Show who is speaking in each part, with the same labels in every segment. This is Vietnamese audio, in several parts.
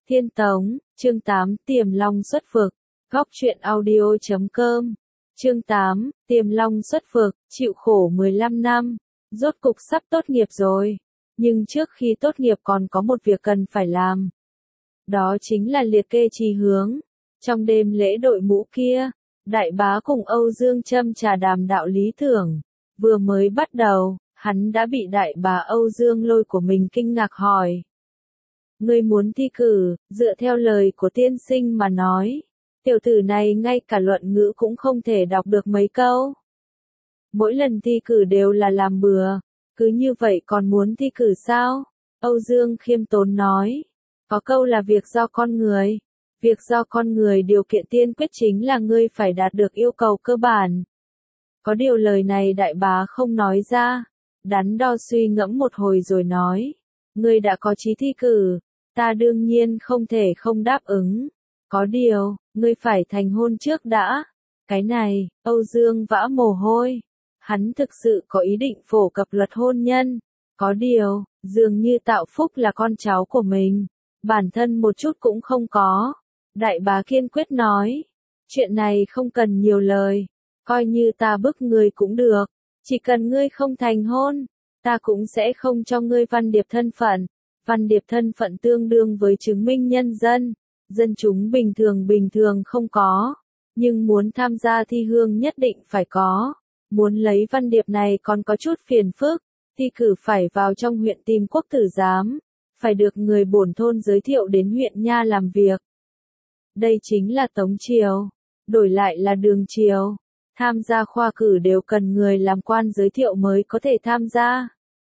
Speaker 1: Thiên Tống, chương 8, Tiềm Long xuất vực. Góc truyện audio.com. Chương 8, Tiềm Long xuất vực, chịu khổ 15 năm, rốt cục sắp tốt nghiệp rồi. Nhưng trước khi tốt nghiệp còn có một việc cần phải làm. Đó chính là liệt kê chí hướng. Trong đêm lễ đội mũ kia, Đại Bá cùng Âu Dương châm trà đàm đạo lý tưởng. Vừa mới bắt đầu, hắn đã bị Đại Bá Âu Dương Lôi của mình kinh ngạc hỏi. Ngươi muốn thi cử, dựa theo lời của tiên sinh mà nói. Tiểu tử này ngay cả luận ngữ cũng không thể đọc được mấy câu. Mỗi lần thi cử đều là làm bừa, cứ như vậy còn muốn thi cử sao? Âu Dương khiêm tốn nói. Có câu là việc do con người. Việc do con người điều kiện tiên quyết chính là ngươi phải đạt được yêu cầu cơ bản. Có điều lời này Đại Bá không nói ra. Đắn đo suy ngẫm một hồi rồi nói. Ngươi đã có chí thi cử, ta đương nhiên không thể không đáp ứng. Có điều, ngươi phải thành hôn trước đã. Cái này, Âu Dương vã mồ hôi. Hắn thực sự có ý định phổ cập luật hôn nhân. Có điều, dường như Tạo Phúc là con cháu của mình. Bản thân một chút cũng không có. Đại Bá kiên quyết nói. Chuyện này không cần nhiều lời. Coi như ta bức ngươi cũng được. Chỉ cần ngươi không thành hôn, ta cũng sẽ không cho ngươi văn điệp thân phận. Văn điệp thân phận tương đương với chứng minh nhân dân. Dân chúng bình thường không có. Nhưng muốn tham gia thi hương nhất định phải có. Muốn lấy văn điệp này còn có chút phiền phức. Thi cử phải vào trong huyện tìm quốc tử giám. Phải được người bổn thôn giới thiệu đến huyện nha làm việc. Đây chính là Tống Triều. Đổi lại là Đường Triều. Tham gia khoa cử đều cần người làm quan giới thiệu mới có thể tham gia.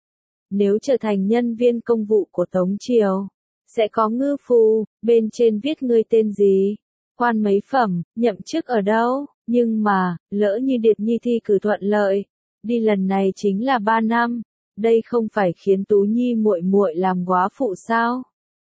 Speaker 1: Nếu trở thành nhân viên công vụ của Tống Triều, sẽ có ngư phù, bên trên viết ngươi tên gì, quan mấy phẩm, nhậm chức ở đâu, nhưng mà, lỡ như Điệt Nhi thi cử thuận lợi, đi lần này chính là 3 năm, đây không phải khiến Tú Nhi muội muội làm góa phụ sao?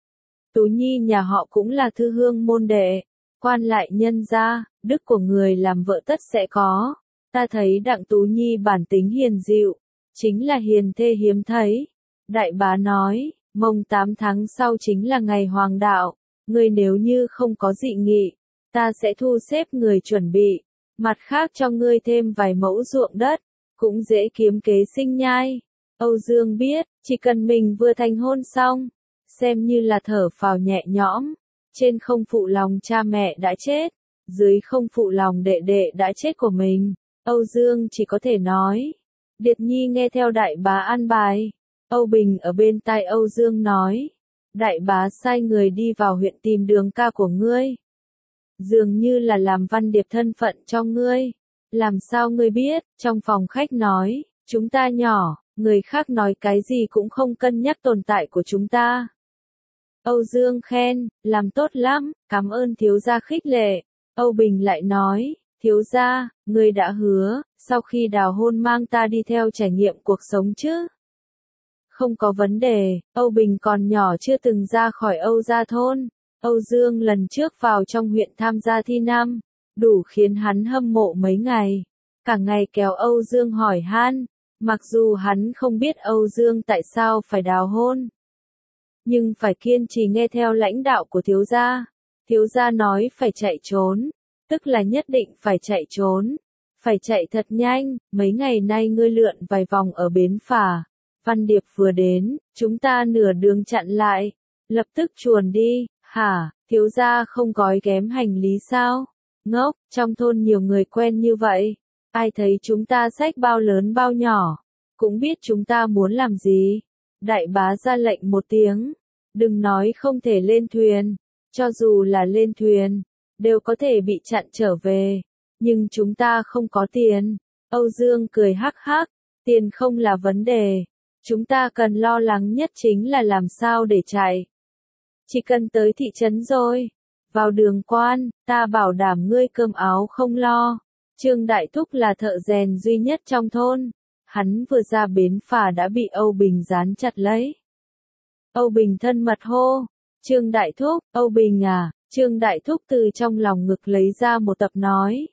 Speaker 1: Tú Nhi nhà họ cũng là thư hương môn đệ, quan lại nhân gia, đức của người làm vợ tất sẽ có. Ta thấy Đặng Tú Nhi bản tính hiền dịu, chính là hiền thê hiếm thấy. Đại Bá nói, mồng 8 tháng sau chính là ngày hoàng đạo, ngươi nếu như không có dị nghị, ta sẽ thu xếp người chuẩn bị, mặt khác cho ngươi thêm vài mẫu ruộng đất, cũng dễ kiếm kế sinh nhai. Âu Dương biết, chỉ cần mình vừa thành hôn xong, xem như là thở phào nhẹ nhõm, trên không phụ lòng cha mẹ đã chết, dưới không phụ lòng đệ đệ đã chết của mình, Âu Dương chỉ có thể nói. Điệt Nhi nghe theo Đại Bá an bài. Âu Bình ở bên tai Âu Dương nói. Đại Bá sai người đi vào huyện tìm Đường ca của ngươi. Dường như là làm văn điệp thân phận cho ngươi. Làm sao ngươi biết? Trong phòng khách nói, chúng ta nhỏ, người khác nói cái gì cũng không cân nhắc tồn tại của chúng ta. Âu Dương khen, làm tốt lắm, cảm ơn thiếu gia khích lệ. Âu Bình lại nói, thiếu gia, ngươi đã hứa, sau khi đào hôn mang ta đi theo trải nghiệm cuộc sống chứ? Không có vấn đề, Âu Bình còn nhỏ chưa từng ra khỏi Âu gia thôn. Âu Dương lần trước vào trong huyện tham gia thi năm, đủ khiến hắn hâm mộ mấy ngày. Cả ngày kéo Âu Dương hỏi han, mặc dù hắn không biết Âu Dương tại sao phải đào hôn. Nhưng phải kiên trì nghe theo lãnh đạo của thiếu gia. Thiếu gia nói phải chạy trốn, tức là nhất định phải chạy trốn. Phải chạy thật nhanh, mấy ngày nay ngươi lượn vài vòng ở bến phà. Văn điệp vừa đến, chúng ta nửa đường chặn lại. Lập tức chuồn đi, hả, thiếu gia không gói ghém hành lý sao? Ngốc, trong thôn nhiều người quen như vậy. Ai thấy chúng ta xách bao lớn bao nhỏ, cũng biết chúng ta muốn làm gì. Đại Bá ra lệnh một tiếng. Đừng nói không thể lên thuyền. Cho dù là lên thuyền, đều có thể bị chặn trở về. Nhưng chúng ta không có tiền. Âu Dương cười hắc hắc. Tiền không là vấn đề. Chúng ta cần lo lắng nhất chính là làm sao để chạy. Chỉ cần tới thị trấn rồi. Vào đường quan, ta bảo đảm ngươi cơm áo không lo. Trương Đại Thúc là thợ rèn duy nhất trong thôn. Hắn vừa ra bến phà đã bị Âu Bình dán chặt lấy. Âu Bình thân mật hô. Trương Đại Thúc, Âu Bình à, Trương Đại Thúc từ trong lòng ngực lấy ra một tập nói.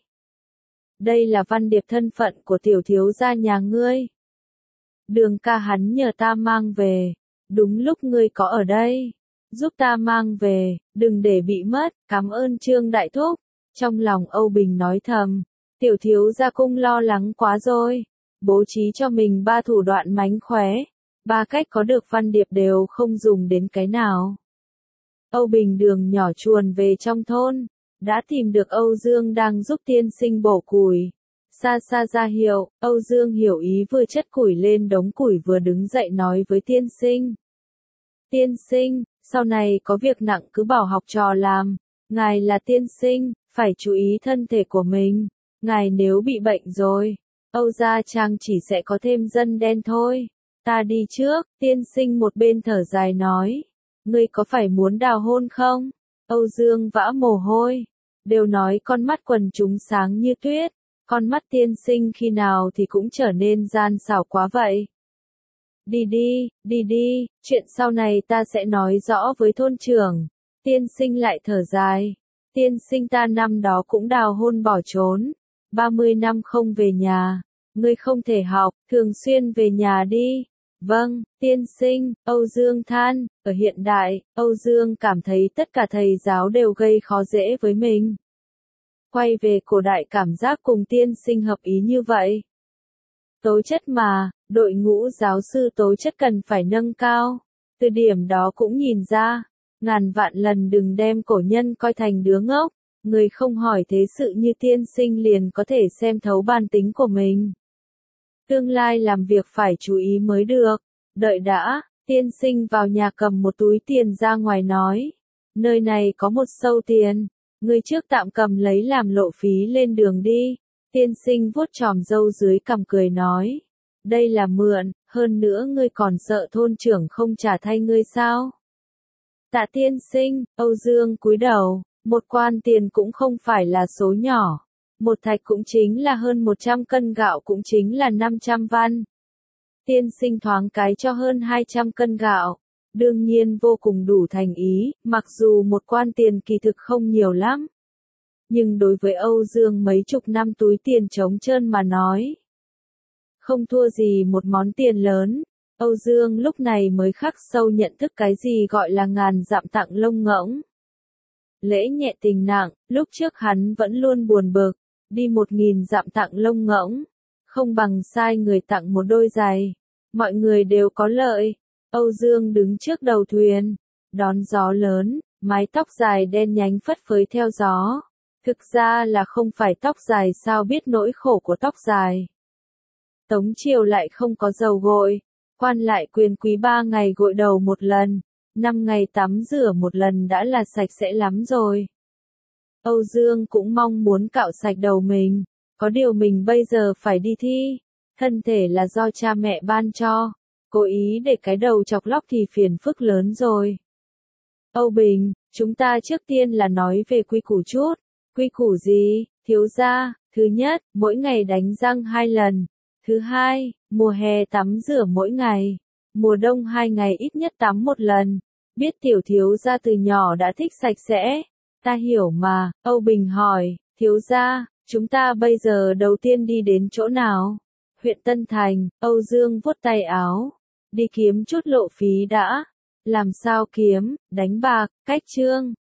Speaker 1: Đây là văn điệp thân phận của tiểu thiếu gia nhà ngươi. Đường ca hắn nhờ ta mang về, đúng lúc ngươi có ở đây. giúp ta mang về, đừng để bị mất, cảm ơn Trương Đại Thúc. Trong lòng Âu Bình nói thầm, tiểu thiếu gia cung lo lắng quá rồi, bố trí cho mình 3 thủ đoạn mánh khóe, 3 cách có được Văn Điệp đều không dùng đến cái nào. Âu Bình đường nhỏ chuồn về trong thôn, đã tìm được Âu Dương đang giúp tiên sinh bổ củi. Xa xa ra hiệu, Âu Dương hiểu ý vừa chất củi lên đống củi vừa đứng dậy nói với tiên sinh. Tiên sinh, sau này có việc nặng cứ bảo học trò làm, ngài là tiên sinh, phải chú ý thân thể của mình, ngài nếu bị bệnh rồi, Âu Gia Trang chỉ sẽ có thêm dân đen thôi. Ta đi trước, tiên sinh một bên thở dài nói. Ngươi có phải muốn đào hôn không? Âu Dương vã mồ hôi. Đều nói con mắt quần chúng sáng như tuyết. Con mắt tiên sinh khi nào thì cũng trở nên gian xảo quá vậy. Đi đi, chuyện sau này ta sẽ nói rõ với thôn trưởng. Tiên sinh lại thở dài. Tiên sinh ta năm đó cũng đào hôn bỏ trốn. 30 năm không về nhà. Ngươi không thể học, thường xuyên về nhà đi. Vâng, tiên sinh, Âu Dương than, ở hiện đại, Âu Dương cảm thấy tất cả thầy giáo đều gây khó dễ với mình. Quay về cổ đại cảm giác cùng tiên sinh hợp ý như vậy. Tố chất mà, đội ngũ giáo sư tố chất cần phải nâng cao. Từ điểm đó cũng nhìn ra, ngàn vạn lần đừng đem cổ nhân coi thành đứa ngốc, người không hỏi thế sự như tiên sinh liền có thể xem thấu bản tính của mình. Tương lai làm việc phải chú ý mới được. Đợi đã, tiên sinh vào nhà cầm một túi tiền ra ngoài nói. Nơi này có một sâu tiền, ngươi trước tạm cầm lấy làm lộ phí lên đường đi. Tiên sinh vuốt chòm râu dưới cằm cười nói. Đây là mượn, hơn nữa ngươi còn sợ thôn trưởng không trả thay ngươi sao? Tạ tiên sinh, Âu Dương cúi đầu, một quan tiền cũng không phải là số nhỏ. Một thạch cũng chính là hơn 100 cân gạo cũng chính là 500 văn. Tiên sinh thoáng cái cho hơn 200 cân gạo. Đương nhiên vô cùng đủ thành ý, mặc dù một quan tiền kỳ thực không nhiều lắm. Nhưng đối với Âu Dương mấy chục năm túi tiền trống trơn mà nói. Không thua gì một món tiền lớn. Âu Dương lúc này mới khắc sâu nhận thức cái gì gọi là ngàn dặm tặng lông ngỗng. Lễ nhẹ tình nặng, lúc trước hắn vẫn luôn buồn bực. Đi 1000 dặm tặng lông ngỗng, không bằng sai người tặng một đôi giày. Mọi người đều có lợi. Âu Dương đứng trước đầu thuyền, đón gió lớn, mái tóc dài đen nhánh phất phới theo gió. Thực ra là không phải tóc dài sao biết nỗi khổ của tóc dài. Tống triều lại không có dầu gội, quan lại quyền quý 3 ngày gội đầu một lần, 5 ngày tắm rửa một lần đã là sạch sẽ lắm rồi. Âu Dương cũng mong muốn cạo sạch đầu mình, có điều mình bây giờ phải đi thi, thân thể là do cha mẹ ban cho, cố ý để cái đầu chọc lóc thì phiền phức lớn rồi. Âu Bình, chúng ta trước tiên là nói về quy củ chút. Quy củ gì, thiếu gia? Thứ nhất, mỗi ngày đánh răng 2 lần. Thứ hai, mùa hè tắm rửa mỗi ngày. Mùa đông 2 ngày ít nhất tắm 1 lần. Biết tiểu thiếu gia từ nhỏ đã thích sạch sẽ. Ta hiểu mà, Âu Bình hỏi, thiếu gia, chúng ta bây giờ đầu tiên đi đến chỗ nào? Huyện Tân Thành, Âu Dương vuốt tay áo. Đi kiếm chút lộ phí đã. Làm sao kiếm, đánh bạc, cách trương.